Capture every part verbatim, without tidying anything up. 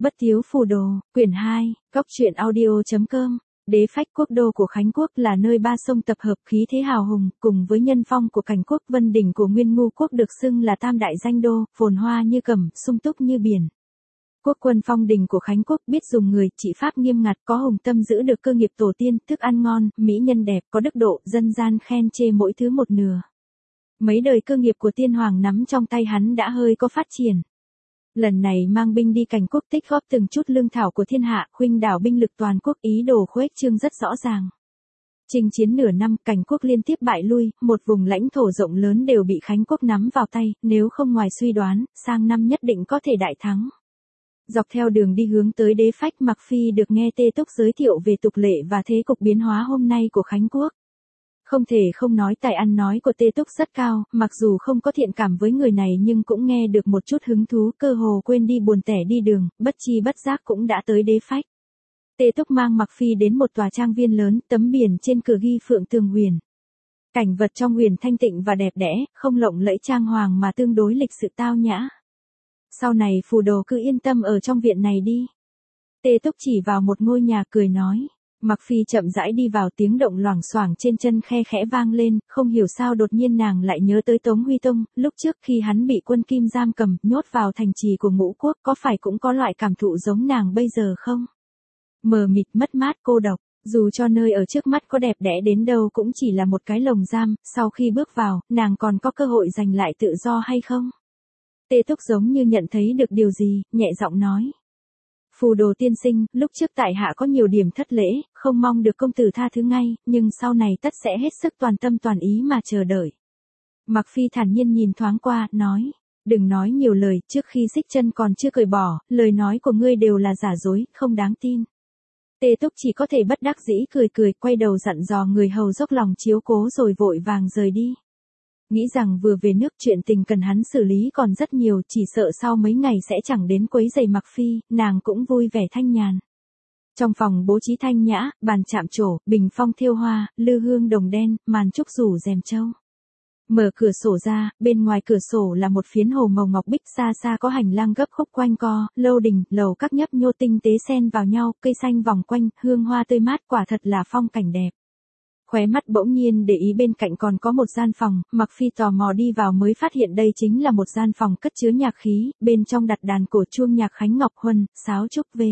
Bất thiếu phù đồ, quyển hai, góc truyện audio.com. Đế phách quốc đô của Khánh Quốc là nơi ba sông tập hợp khí thế hào hùng, cùng với nhân phong của Cảnh Quốc, Vân đỉnh của Nguyên Ngu Quốc được xưng là tam đại danh đô, phồn hoa như cẩm, sung túc như biển. Quốc quân phong đình của Khánh Quốc biết dùng người, trị pháp nghiêm ngặt, có hùng tâm giữ được cơ nghiệp tổ tiên, thức ăn ngon, mỹ nhân đẹp, có đức độ, dân gian khen chê mỗi thứ một nửa. Mấy đời cơ nghiệp của tiên hoàng nắm trong tay hắn đã hơi có phát triển. Lần này mang binh đi Cảnh Quốc tích góp từng chút lương thảo của thiên hạ, khuynh đảo binh lực toàn quốc, ý đồ khuếch trương rất rõ ràng. Chinh chiến nửa năm, Cảnh Quốc liên tiếp bại lui, một vùng lãnh thổ rộng lớn đều bị Khánh Quốc nắm vào tay, nếu không ngoài suy đoán, sang năm nhất định có thể đại thắng. Dọc theo đường đi hướng tới đế phách, Mặc Phi được nghe Tê Túc giới thiệu về tục lệ và thế cục biến hóa hôm nay của Khánh Quốc. Không thể không nói tài ăn nói của Tê Túc rất cao, mặc dù không có thiện cảm với người này nhưng cũng nghe được một chút hứng thú, cơ hồ quên đi buồn tẻ đi đường, bất chi bất giác cũng đã tới đế phách. Tê Túc mang Mặc Phi đến một tòa trang viên lớn, tấm biển trên cửa ghi Phượng Tường Huyền. Cảnh vật trong huyền thanh tịnh và đẹp đẽ, không lộng lẫy trang hoàng mà tương đối lịch sự tao nhã. Sau này phù đồ cứ yên tâm ở trong viện này đi. Tê Túc chỉ vào một ngôi nhà cười nói. Mặc Phi chậm rãi đi vào, tiếng động loảng xoảng trên chân khe khẽ vang lên, không hiểu sao đột nhiên nàng lại nhớ tới Tống Huy Tông, lúc trước khi hắn bị quân Kim giam cầm, nhốt vào thành trì của Ngũ Quốc, có phải cũng có loại cảm thụ giống nàng bây giờ không? Mờ mịt, mất mát, cô độc, dù cho nơi ở trước mắt có đẹp đẽ đến đâu cũng chỉ là một cái lồng giam, sau khi bước vào, nàng còn có cơ hội giành lại tự do hay không? Tê Túc giống như nhận thấy được điều gì, nhẹ giọng nói. Phù đồ tiên sinh, lúc trước tại hạ có nhiều điểm thất lễ, không mong được công tử tha thứ ngay, nhưng sau này tất sẽ hết sức toàn tâm toàn ý mà chờ đợi. Mặc Phi thản nhiên nhìn thoáng qua, nói, đừng nói nhiều lời, trước khi xích chân còn chưa cởi bỏ, lời nói của ngươi đều là giả dối, không đáng tin. Tê Túc chỉ có thể bất đắc dĩ cười cười, quay đầu dặn dò người hầu dốc lòng chiếu cố rồi vội vàng rời đi. Nghĩ rằng vừa về nước chuyện tình cần hắn xử lý còn rất nhiều, chỉ sợ sau mấy ngày sẽ chẳng đến quấy rầy Mặc Phi, nàng cũng vui vẻ thanh nhàn. Trong phòng bố trí thanh nhã, bàn chạm trổ, bình phong thêu hoa, lư hương đồng đen, màn trúc rủ rèm châu. Mở cửa sổ ra, bên ngoài cửa sổ là một phiến hồ màu ngọc bích, xa xa có hành lang gấp khúc quanh co, lâu đình, lầu các nhấp nhô tinh tế xen vào nhau, cây xanh vòng quanh, hương hoa tươi mát, quả thật là phong cảnh đẹp. Khóe mắt bỗng nhiên để ý bên cạnh còn có một gian phòng, Mặc Phi tò mò đi vào mới phát hiện đây chính là một gian phòng cất chứa nhạc khí, bên trong đặt đàn cổ chuông nhạc Khánh Ngọc Huân, sáo trúc v.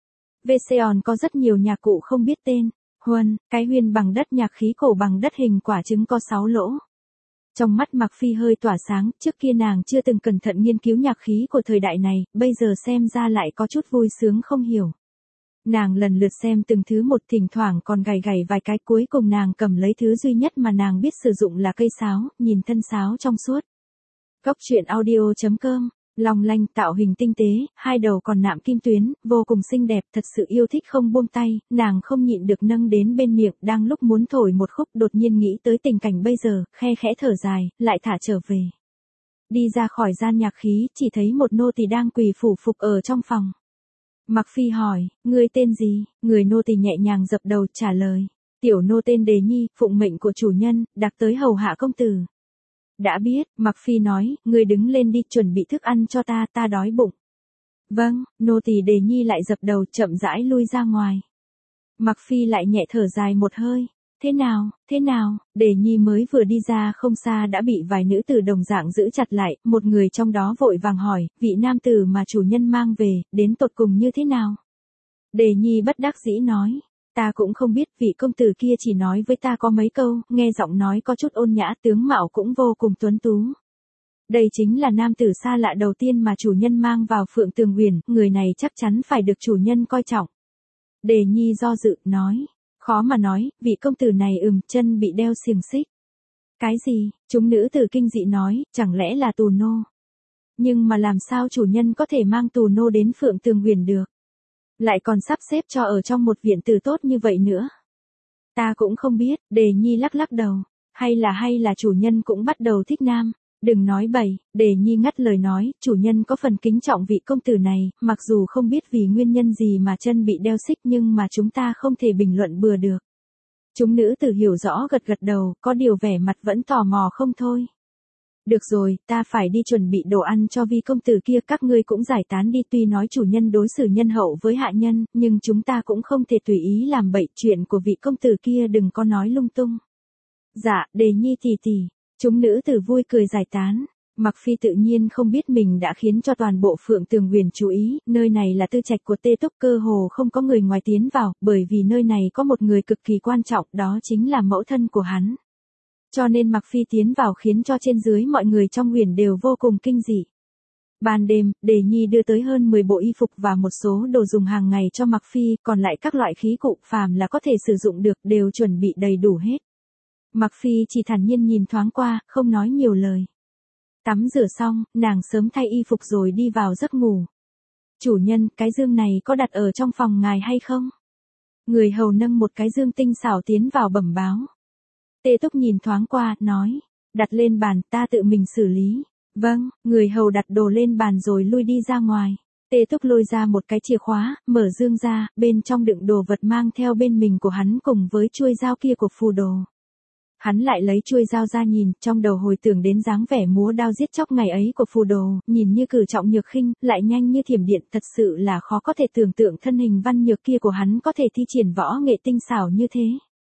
vê xê-on có rất nhiều nhạc cụ không biết tên. Huân, cái huyền bằng đất, nhạc khí cổ bằng đất hình quả trứng có sáu lỗ. Trong mắt Mặc Phi hơi tỏa sáng, trước kia nàng chưa từng cẩn thận nghiên cứu nhạc khí của thời đại này, bây giờ xem ra lại có chút vui sướng không hiểu. Nàng lần lượt xem từng thứ một, thỉnh thoảng còn gảy gảy vài cái, cuối cùng nàng cầm lấy thứ duy nhất mà nàng biết sử dụng là cây sáo, nhìn thân sáo trong suốt. Góc truyện audio.com, long lanh, tạo hình tinh tế, hai đầu còn nạm kim tuyến, vô cùng xinh đẹp, thật sự yêu thích không buông tay, nàng không nhịn được nâng đến bên miệng, đang lúc muốn thổi một khúc đột nhiên nghĩ tới tình cảnh bây giờ, khe khẽ thở dài, lại thả trở về. Đi ra khỏi gian nhạc khí, chỉ thấy một nô tỳ đang quỳ phủ phục ở trong phòng. Mặc Phi hỏi, ngươi tên gì? Người nô tỳ nhẹ nhàng dập đầu trả lời, tiểu nô tên Đề Nhi, phụng mệnh của chủ nhân, đặc tới hầu hạ công tử. Đã biết, Mặc Phi nói, ngươi đứng lên đi, chuẩn bị thức ăn cho ta, ta đói bụng. Vâng, nô tỳ Đề Nhi lại dập đầu chậm rãi lui ra ngoài. Mặc Phi lại nhẹ thở dài một hơi. Thế nào, thế nào, Đề Nhi mới vừa đi ra không xa đã bị vài nữ tử đồng dạng giữ chặt lại, một người trong đó vội vàng hỏi, vị nam tử mà chủ nhân mang về, đến tột cùng như thế nào? Đề Nhi bất đắc dĩ nói, ta cũng không biết, vị công tử kia chỉ nói với ta có mấy câu, nghe giọng nói có chút ôn nhã, tướng mạo cũng vô cùng tuấn tú. Đây chính là nam tử xa lạ đầu tiên mà chủ nhân mang vào Phượng Tường Huyền, người này chắc chắn phải được chủ nhân coi trọng. Đề Nhi do dự, nói. Khó mà nói, vị công tử này ừm, chân bị đeo xiềng xích. Cái gì? Chúng nữ tử kinh dị nói, chẳng lẽ là tù nô? Nhưng mà làm sao chủ nhân có thể mang tù nô đến Phượng Tường Huyền được? Lại còn sắp xếp cho ở trong một viện tử tốt như vậy nữa? Ta cũng không biết, Đề Nhi lắc lắc đầu. Hay là hay là chủ nhân cũng bắt đầu thích nam? Đừng nói bậy, Đề Nhi ngắt lời nói, chủ nhân có phần kính trọng vị công tử này, mặc dù không biết vì nguyên nhân gì mà chân bị đeo xích nhưng mà chúng ta không thể bình luận bừa được. Chúng nữ tử hiểu rõ gật gật đầu, có điều vẻ mặt vẫn tò mò không thôi. Được rồi, ta phải đi chuẩn bị đồ ăn cho Vi công tử kia, các ngươi cũng giải tán đi, tuy nói chủ nhân đối xử nhân hậu với hạ nhân, nhưng chúng ta cũng không thể tùy ý làm bậy, chuyện của vị công tử kia đừng có nói lung tung. Dạ, Đề Nhi tỷ tỷ, chúng nữ tử vui cười giải tán. Mặc Phi tự nhiên không biết mình đã khiến cho toàn bộ Phượng Tường Huyền chú ý, nơi này là tư trạch của Tê Túc, cơ hồ không có người ngoài tiến vào, bởi vì nơi này có một người cực kỳ quan trọng, đó chính là mẫu thân của hắn. Cho nên Mặc Phi tiến vào khiến cho trên dưới mọi người trong huyền đều vô cùng kinh dị. Ban đêm, Đề Nhi đưa tới hơn mười bộ y phục và một số đồ dùng hàng ngày cho Mặc Phi, còn lại các loại khí cụ phàm là có thể sử dụng được đều chuẩn bị đầy đủ hết. Mặc Phi chỉ thản nhiên nhìn thoáng qua, không nói nhiều lời. Tắm rửa xong, nàng sớm thay y phục rồi đi vào giấc ngủ. Chủ nhân, cái dương này có đặt ở trong phòng ngài hay không? Người hầu nâng một cái dương tinh xảo tiến vào bẩm báo. Tê Túc nhìn thoáng qua, nói, đặt lên bàn, ta tự mình xử lý. Vâng, người hầu đặt đồ lên bàn rồi lui đi ra ngoài. Tê Túc lôi ra một cái chìa khóa, mở dương ra, bên trong đựng đồ vật mang theo bên mình của hắn cùng với chuôi dao kia của phù đồ. Hắn lại lấy chuôi dao ra nhìn, trong đầu hồi tưởng đến dáng vẻ múa đao giết chóc ngày ấy của phù đồ, nhìn như cử trọng nhược khinh, lại nhanh như thiểm điện, thật sự là khó có thể tưởng tượng thân hình văn nhược kia của hắn có thể thi triển võ nghệ tinh xảo như thế.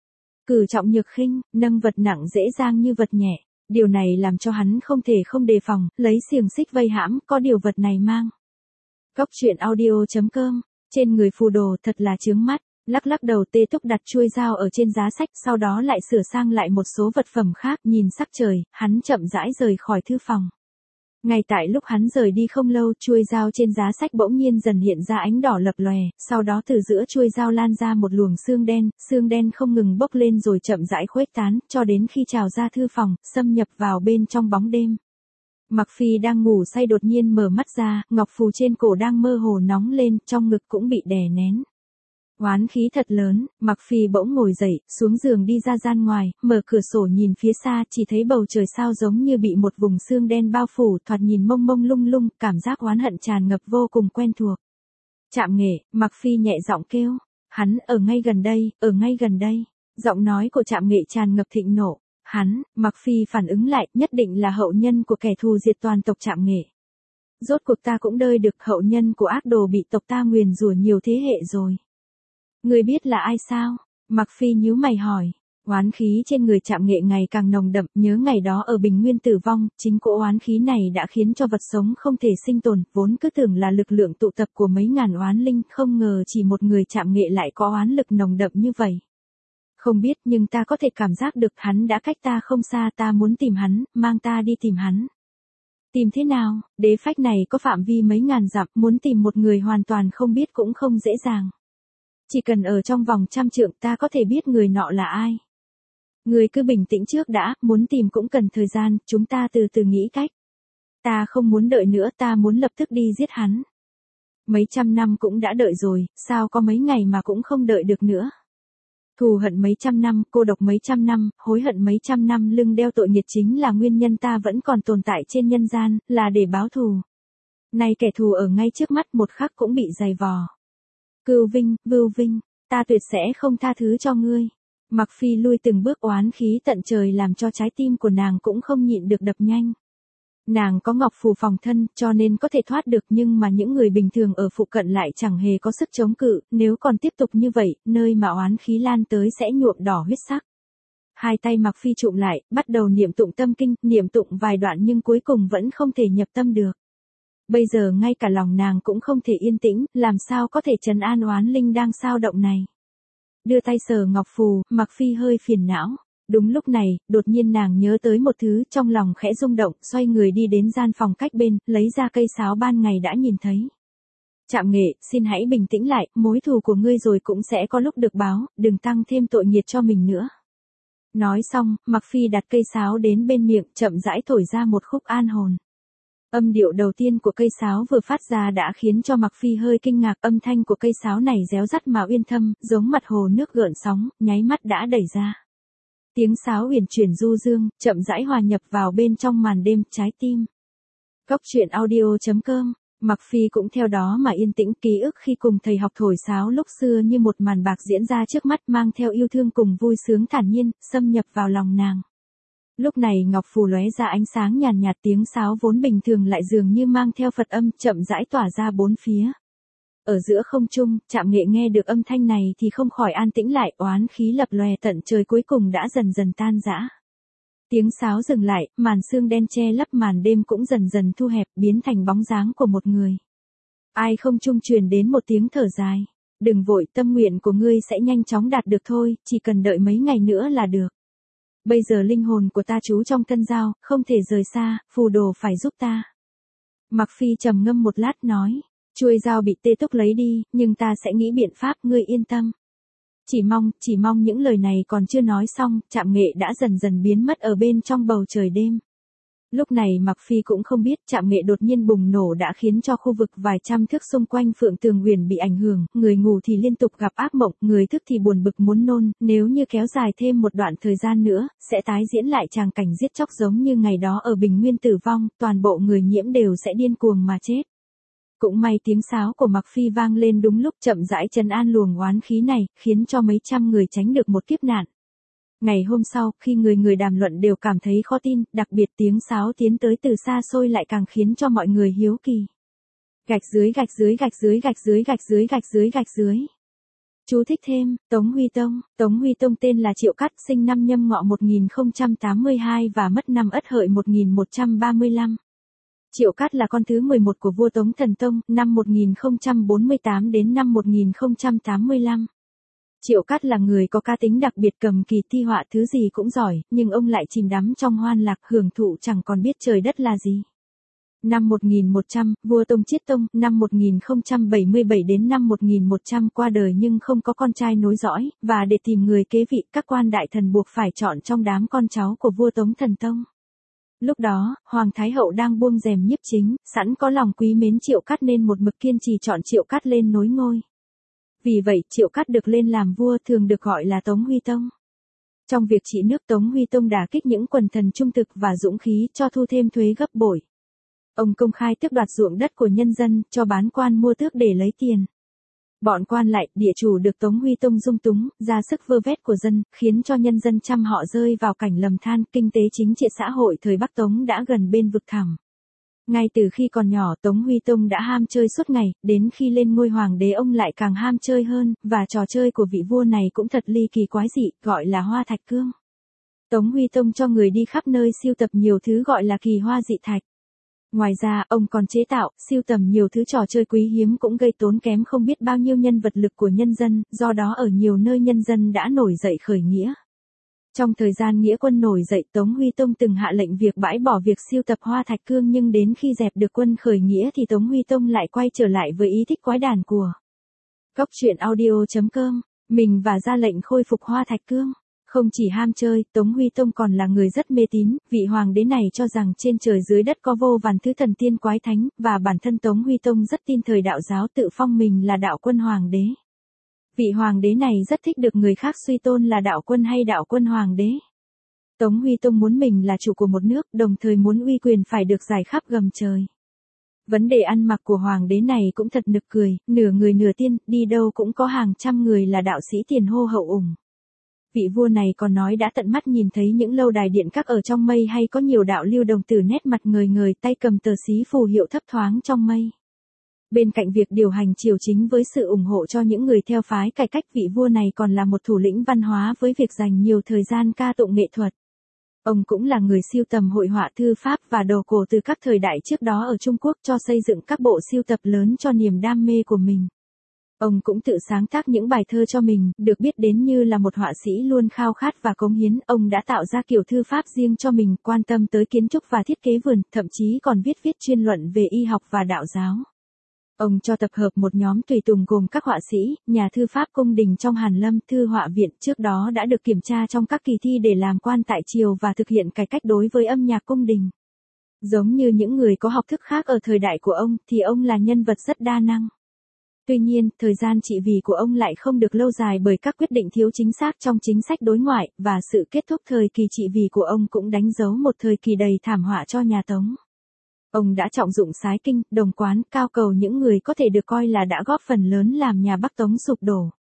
Cử trọng nhược khinh, nâng vật nặng dễ dàng như vật nhẹ, điều này làm cho hắn không thể không đề phòng, lấy xiềng xích vây hãm, có điều vật này mang. Cốc truyện audio chấm com, trên người phù đồ thật là chướng mắt. Lắc lắc đầu, Tê Túc đặt chuôi dao ở trên giá sách, sau đó lại sửa sang lại một số vật phẩm khác, nhìn sắc trời, hắn chậm rãi rời khỏi thư phòng. Ngay tại lúc hắn rời đi không lâu, chuôi dao trên giá sách bỗng nhiên dần hiện ra ánh đỏ lập lòe, sau đó từ giữa chuôi dao lan ra một luồng xương đen, xương đen không ngừng bốc lên rồi chậm rãi khuếch tán, cho đến khi trào ra thư phòng, xâm nhập vào bên trong bóng đêm. Mặc Phi đang ngủ say đột nhiên mở mắt ra, ngọc phù trên cổ đang mơ hồ nóng lên, trong ngực cũng bị đè nén. Oán khí thật lớn, Mặc Phi bỗng ngồi dậy, xuống giường đi ra gian ngoài, mở cửa sổ nhìn phía xa, chỉ thấy bầu trời sao giống như bị một vùng sương đen bao phủ, thoạt nhìn mông mông lung lung, cảm giác oán hận tràn ngập vô cùng quen thuộc. Trạm Nghệ, Mặc Phi nhẹ giọng kêu, hắn ở ngay gần đây, ở ngay gần đây. Giọng nói của Trạm Nghệ tràn ngập thịnh nộ, hắn, Mặc Phi phản ứng lại, nhất định là hậu nhân của kẻ thù diệt toàn tộc Trạm Nghệ. Rốt cuộc ta cũng đợi được hậu nhân của ác đồ bị tộc ta nguyền rủa nhiều thế hệ rồi. Ngươi biết là ai sao? Mặc Phi nhíu mày hỏi. Oán khí trên người Trạm Nghệ ngày càng nồng đậm, nhớ ngày đó ở Bình Nguyên tử vong, chính cỗ oán khí này đã khiến cho vật sống không thể sinh tồn, vốn cứ tưởng là lực lượng tụ tập của mấy ngàn oán linh, không ngờ chỉ một người Trạm Nghệ lại có oán lực nồng đậm như vậy. Không biết, nhưng ta có thể cảm giác được hắn đã cách ta không xa, ta muốn tìm hắn, mang ta đi tìm hắn. Tìm thế nào? Đế phách này có phạm vi mấy ngàn dặm, muốn tìm một người hoàn toàn không biết cũng không dễ dàng. Chỉ cần ở trong vòng trăm trượng ta có thể biết người nọ là ai. Người cứ bình tĩnh trước đã, muốn tìm cũng cần thời gian, chúng ta từ từ nghĩ cách. Ta không muốn đợi nữa, ta muốn lập tức đi giết hắn. Mấy trăm năm cũng đã đợi rồi, sao có mấy ngày mà cũng không đợi được nữa. Thù hận mấy trăm năm, cô độc mấy trăm năm, hối hận mấy trăm năm, lưng đeo tội nghiệt chính là nguyên nhân ta vẫn còn tồn tại trên nhân gian, là để báo thù. Nay kẻ thù ở ngay trước mắt một khắc cũng bị dày vò. Cưu Vinh, Vưu Vinh, ta tuyệt sẽ không tha thứ cho ngươi. Mặc Phi lui từng bước, oán khí tận trời làm cho trái tim của nàng cũng không nhịn được đập nhanh. Nàng có ngọc phù phòng thân, cho nên có thể thoát được, nhưng mà những người bình thường ở phụ cận lại chẳng hề có sức chống cự, nếu còn tiếp tục như vậy, nơi mà oán khí lan tới sẽ nhuộm đỏ huyết sắc. Hai tay Mặc Phi trụm lại, bắt đầu niệm tụng tâm kinh, niệm tụng vài đoạn nhưng cuối cùng vẫn không thể nhập tâm được. Bây giờ ngay cả lòng nàng cũng không thể yên tĩnh, làm sao có thể trấn an oán linh đang sao động này. Đưa tay sờ ngọc phù, Mặc Phi hơi phiền não. Đúng lúc này, đột nhiên nàng nhớ tới một thứ, trong lòng khẽ rung động, xoay người đi đến gian phòng cách bên, lấy ra cây sáo ban ngày đã nhìn thấy. Trạm Nghệ, xin hãy bình tĩnh lại, mối thù của ngươi rồi cũng sẽ có lúc được báo, đừng tăng thêm tội nghiệt cho mình nữa. Nói xong, Mặc Phi đặt cây sáo đến bên miệng, chậm rãi thổi ra một khúc an hồn. Âm điệu đầu tiên của cây sáo vừa phát ra đã khiến cho Mặc Phi hơi kinh ngạc, âm thanh của cây sáo này réo rắt mà uyên thâm, giống mặt hồ nước gợn sóng, nháy mắt đã đẩy ra. Tiếng sáo huyền chuyển du dương, chậm rãi hòa nhập vào bên trong màn đêm, trái tim. Cốc truyện audio chấm com, Mặc Phi cũng theo đó mà yên tĩnh, ký ức khi cùng thầy học thổi sáo lúc xưa như một màn bạc diễn ra trước mắt, mang theo yêu thương cùng vui sướng thản nhiên, xâm nhập vào lòng nàng. Lúc này ngọc phù lóe ra ánh sáng nhàn nhạt, tiếng sáo vốn bình thường lại dường như mang theo Phật âm chậm rãi tỏa ra bốn phía. Ở giữa không trung, Trạm Nghệ nghe được âm thanh này thì không khỏi an tĩnh lại, oán khí lập lòe tận trời cuối cùng đã dần dần tan rã. Tiếng sáo dừng lại, màn sương đen che lấp màn đêm cũng dần dần thu hẹp, biến thành bóng dáng của một người. Ai không trung truyền đến một tiếng thở dài. Đừng vội, tâm nguyện của ngươi sẽ nhanh chóng đạt được thôi, chỉ cần đợi mấy ngày nữa là được. Bây giờ linh hồn của ta trú trong thân dao, không thể rời xa, phù đồ phải giúp ta. Mặc Phi trầm ngâm một lát nói, chuôi dao bị tê túc lấy đi, nhưng ta sẽ nghĩ biện pháp, ngươi yên tâm. Chỉ mong, chỉ mong những lời này còn chưa nói xong, Trạm Nghệ đã dần dần biến mất ở bên trong bầu trời đêm. Lúc này Mặc Phi cũng không biết Trạm Nghệ đột nhiên bùng nổ đã khiến cho khu vực vài trăm thước xung quanh Phượng Tường Huyền bị ảnh hưởng, người ngủ thì liên tục gặp ác mộng, người thức thì buồn bực muốn nôn, nếu như kéo dài thêm một đoạn thời gian nữa, sẽ tái diễn lại tràng cảnh giết chóc giống như ngày đó ở Bình Nguyên tử vong, toàn bộ người nhiễm đều sẽ điên cuồng mà chết. Cũng may tiếng sáo của Mặc Phi vang lên đúng lúc chậm rãi trấn an luồng oán khí này, khiến cho mấy trăm người tránh được một kiếp nạn. Ngày hôm sau, khi người người đàm luận đều cảm thấy khó tin, đặc biệt tiếng sáo tiến tới từ xa xôi lại càng khiến cho mọi người hiếu kỳ. Gạch dưới gạch dưới gạch dưới gạch dưới gạch dưới gạch dưới gạch dưới. Chú thích thêm, Tống Huy Tông, Tống Huy Tông tên là Triệu Cắt, sinh năm Nhâm Ngọ một nghìn không trăm tám mươi hai và mất năm Ất Hợi một nghìn một trăm ba mươi lăm. Triệu Cát là con thứ mười một của vua Tống Thần Tông, năm một nghìn không trăm bốn mươi tám đến năm một nghìn không trăm tám mươi lăm. Triệu Cát là người có cá tính đặc biệt, cầm kỳ thi họa thứ gì cũng giỏi, nhưng ông lại chìm đắm trong hoan lạc hưởng thụ chẳng còn biết trời đất là gì. Năm một nghìn một trăm, vua Tông Chiết Tông, năm một nghìn không trăm bảy mươi bảy đến năm một nghìn một trăm qua đời nhưng không có con trai nối dõi, và để tìm người kế vị, các quan đại thần buộc phải chọn trong đám con cháu của vua Tống Thần Tông. Lúc đó, Hoàng Thái Hậu đang buông rèm nhiếp chính, sẵn có lòng quý mến Triệu Cát nên một mực kiên trì chọn Triệu Cát lên nối ngôi. Vì vậy, Triệu Cát được lên làm vua thường được gọi là Tống Huy Tông. Trong việc trị nước, Tống Huy Tông đả kích những quần thần trung thực và dũng khí, cho thu thêm thuế gấp bội. Ông công khai tước đoạt ruộng đất của nhân dân, cho bán quan mua tước để lấy tiền. Bọn quan lại, địa chủ được Tống Huy Tông dung túng, ra sức vơ vét của dân, khiến cho nhân dân trăm họ rơi vào cảnh lầm than, kinh tế chính trị xã hội thời Bắc Tống đã gần bên vực thẳm. Ngay từ khi còn nhỏ, Tống Huy Tông đã ham chơi suốt ngày, đến khi lên ngôi hoàng đế ông lại càng ham chơi hơn, và trò chơi của vị vua này cũng thật ly kỳ quái dị, gọi là hoa thạch cương. Tống Huy Tông cho người đi khắp nơi sưu tập nhiều thứ gọi là kỳ hoa dị thạch. Ngoài ra, ông còn chế tạo, sưu tầm nhiều thứ trò chơi quý hiếm cũng gây tốn kém không biết bao nhiêu nhân vật lực của nhân dân, do đó ở nhiều nơi nhân dân đã nổi dậy khởi nghĩa. Trong thời gian nghĩa quân nổi dậy, Tống Huy Tông từng hạ lệnh việc bãi bỏ việc sưu tập hoa thạch cương, nhưng đến khi dẹp được quân khởi nghĩa thì Tống Huy Tông lại quay trở lại với ý thích quái đản của. Góc truyện audio chấm com, mình và ra lệnh khôi phục hoa thạch cương. Không chỉ ham chơi, Tống Huy Tông còn là người rất mê tín, vị hoàng đế này cho rằng trên trời dưới đất có vô vàn thứ thần tiên quái thánh, và bản thân Tống Huy Tông rất tin thời đạo giáo, tự phong mình là đạo quân hoàng đế. Vị hoàng đế này rất thích được người khác suy tôn là đạo quân hay đạo quân hoàng đế. Tống Huy Tông muốn mình là chủ của một nước, đồng thời muốn uy quyền phải được giải khắp gầm trời. Vấn đề ăn mặc của hoàng đế này cũng thật nực cười, nửa người nửa tiên, đi đâu cũng có hàng trăm người là đạo sĩ tiền hô hậu ủng. Vị vua này còn nói đã tận mắt nhìn thấy những lâu đài điện các ở trong mây, hay có nhiều đạo lưu đồng tử nét mặt ngời ngời, tay cầm tờ xí phù hiệu thấp thoáng trong mây. Bên cạnh việc điều hành triều chính với sự ủng hộ cho những người theo phái cải cách, vị vua này còn là một thủ lĩnh văn hóa với việc dành nhiều thời gian ca tụng nghệ thuật. Ông cũng là người sưu tầm hội họa thư pháp và đồ cổ từ các thời đại trước đó ở Trung Quốc, cho xây dựng các bộ sưu tập lớn cho niềm đam mê của mình. Ông cũng tự sáng tác những bài thơ cho mình, được biết đến như là một họa sĩ luôn khao khát và cống hiến. Ông đã tạo ra kiểu thư pháp riêng cho mình, quan tâm tới kiến trúc và thiết kế vườn, thậm chí còn viết viết chuyên luận về y học và đạo giáo. Ông cho tập hợp một nhóm tùy tùng gồm các họa sĩ, nhà thư pháp cung đình trong Hàn Lâm Thư họa viện, trước đó đã được kiểm tra trong các kỳ thi để làm quan tại triều và thực hiện cải cách đối với âm nhạc cung đình. Giống như những người có học thức khác ở thời đại của ông, thì ông là nhân vật rất đa năng. Tuy nhiên, thời gian trị vì của ông lại không được lâu dài bởi các quyết định thiếu chính xác trong chính sách đối ngoại, và sự kết thúc thời kỳ trị vì của ông cũng đánh dấu một thời kỳ đầy thảm họa cho nhà Tống. Ông đã trọng dụng sái kinh, đồng quán, cao cầu những người có thể được coi là đã góp phần lớn làm nhà Bắc Tống sụp đổ.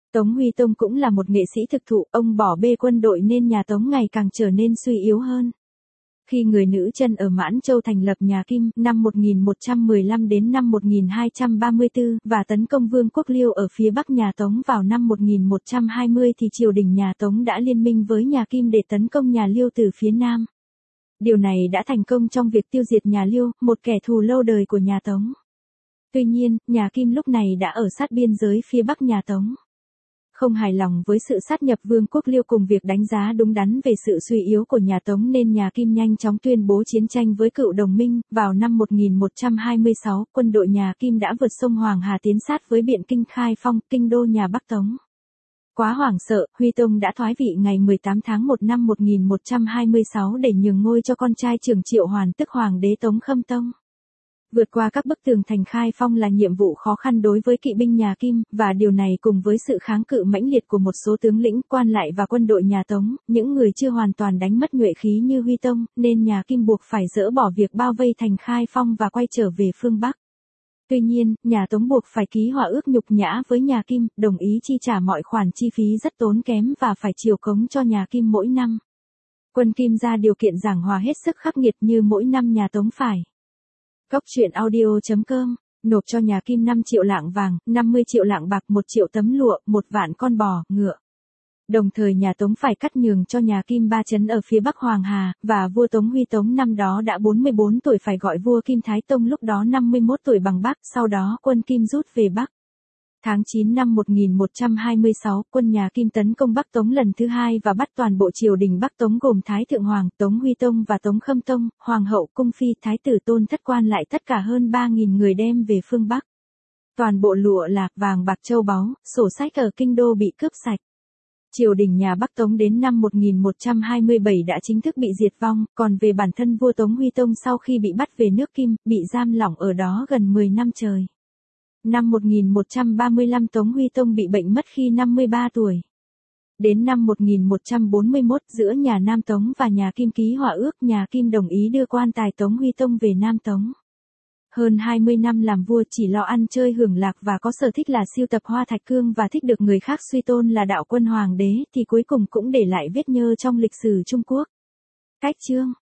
Tống Huy Tông cũng là một nghệ sĩ thực thụ, ông bỏ bê quân đội nên nhà Tống ngày càng trở nên suy yếu hơn. Khi người nữ chân ở Mãn Châu thành lập nhà Kim năm một nghìn một trăm mười lăm đến năm một nghìn hai trăm ba mươi tư và tấn công Vương quốc Liêu ở phía bắc nhà Tống vào năm một nghìn một trăm hai mươi thì triều đình nhà Tống đã liên minh với nhà Kim để tấn công nhà Liêu từ phía nam. Điều này đã thành công trong việc tiêu diệt nhà Liêu, một kẻ thù lâu đời của nhà Tống. Tuy nhiên, nhà Kim lúc này đã ở sát biên giới phía bắc nhà Tống. Không hài lòng với sự sát nhập Vương quốc Liêu cùng việc đánh giá đúng đắn về sự suy yếu của nhà Tống nên nhà Kim nhanh chóng tuyên bố chiến tranh với cựu đồng minh. Vào năm một nghìn một trăm hai mươi sáu, quân đội nhà Kim đã vượt sông Hoàng Hà tiến sát với Biện Kinh Khai Phong, kinh đô nhà Bắc Tống. Quá hoảng sợ, Huy Tông đã thoái vị ngày mười tám tháng một năm một nghìn một trăm hai mươi sáu để nhường ngôi cho con trai trưởng Triệu Hoàn tức Hoàng đế Tống Khâm Tông. Vượt qua các bức tường thành Khai Phong là nhiệm vụ khó khăn đối với kỵ binh nhà Kim, và điều này cùng với sự kháng cự mãnh liệt của một số tướng lĩnh, quan lại và quân đội nhà Tống, những người chưa hoàn toàn đánh mất nhuệ khí như Huy Tông, nên nhà Kim buộc phải dỡ bỏ việc bao vây thành Khai Phong và quay trở về phương Bắc. Tuy nhiên, nhà Tống buộc phải ký hòa ước nhục nhã với nhà Kim, đồng ý chi trả mọi khoản chi phí rất tốn kém và phải chiều cống cho nhà Kim mỗi năm. Quân Kim ra điều kiện giảng hòa hết sức khắc nghiệt như mỗi năm nhà Tống phải. Cóc truyện audio chấm com, nộp cho nhà Kim năm triệu lạng vàng, năm mươi triệu lạng bạc, một triệu tấm lụa, một vạn con bò, ngựa. Đồng thời nhà Tống phải cắt nhường cho nhà Kim ba trấn ở phía bắc Hoàng Hà, và vua Tống Huy Tống năm đó đã bốn mươi bốn tuổi phải gọi vua Kim Thái Tông lúc đó năm mươi mốt tuổi bằng Bắc, sau đó quân Kim rút về Bắc. Tháng chín năm một nghìn một trăm hai mươi sáu, quân nhà Kim tấn công Bắc Tống lần thứ hai và bắt toàn bộ triều đình Bắc Tống gồm Thái Thượng Hoàng, Tống Huy Tông và Tống Khâm Tông, Hoàng hậu, cung phi, thái tử Tôn Thất quan lại tất cả hơn ba nghìn người đem về phương Bắc. Toàn bộ lụa lạc, vàng bạc châu báu, sổ sách ở kinh đô bị cướp sạch. Triều đình nhà Bắc Tống đến năm một nghìn một trăm hai mươi bảy đã chính thức bị diệt vong, còn về bản thân vua Tống Huy Tông sau khi bị bắt về nước Kim, bị giam lỏng ở đó gần mười năm trời. Năm một nghìn một trăm ba mươi lăm Tống Huy Tông bị bệnh mất khi năm mươi ba tuổi. Đến năm một nghìn một trăm bốn mươi mốt giữa nhà Nam Tống và nhà Kim ký hòa ước, nhà Kim đồng ý đưa quan tài Tống Huy Tông về Nam Tống. Hơn hai mươi năm làm vua chỉ lo ăn chơi hưởng lạc và có sở thích là sưu tập hoa thạch cương và thích được người khác suy tôn là đạo quân hoàng đế thì cuối cùng cũng để lại vết nhơ trong lịch sử Trung Quốc. Cách chương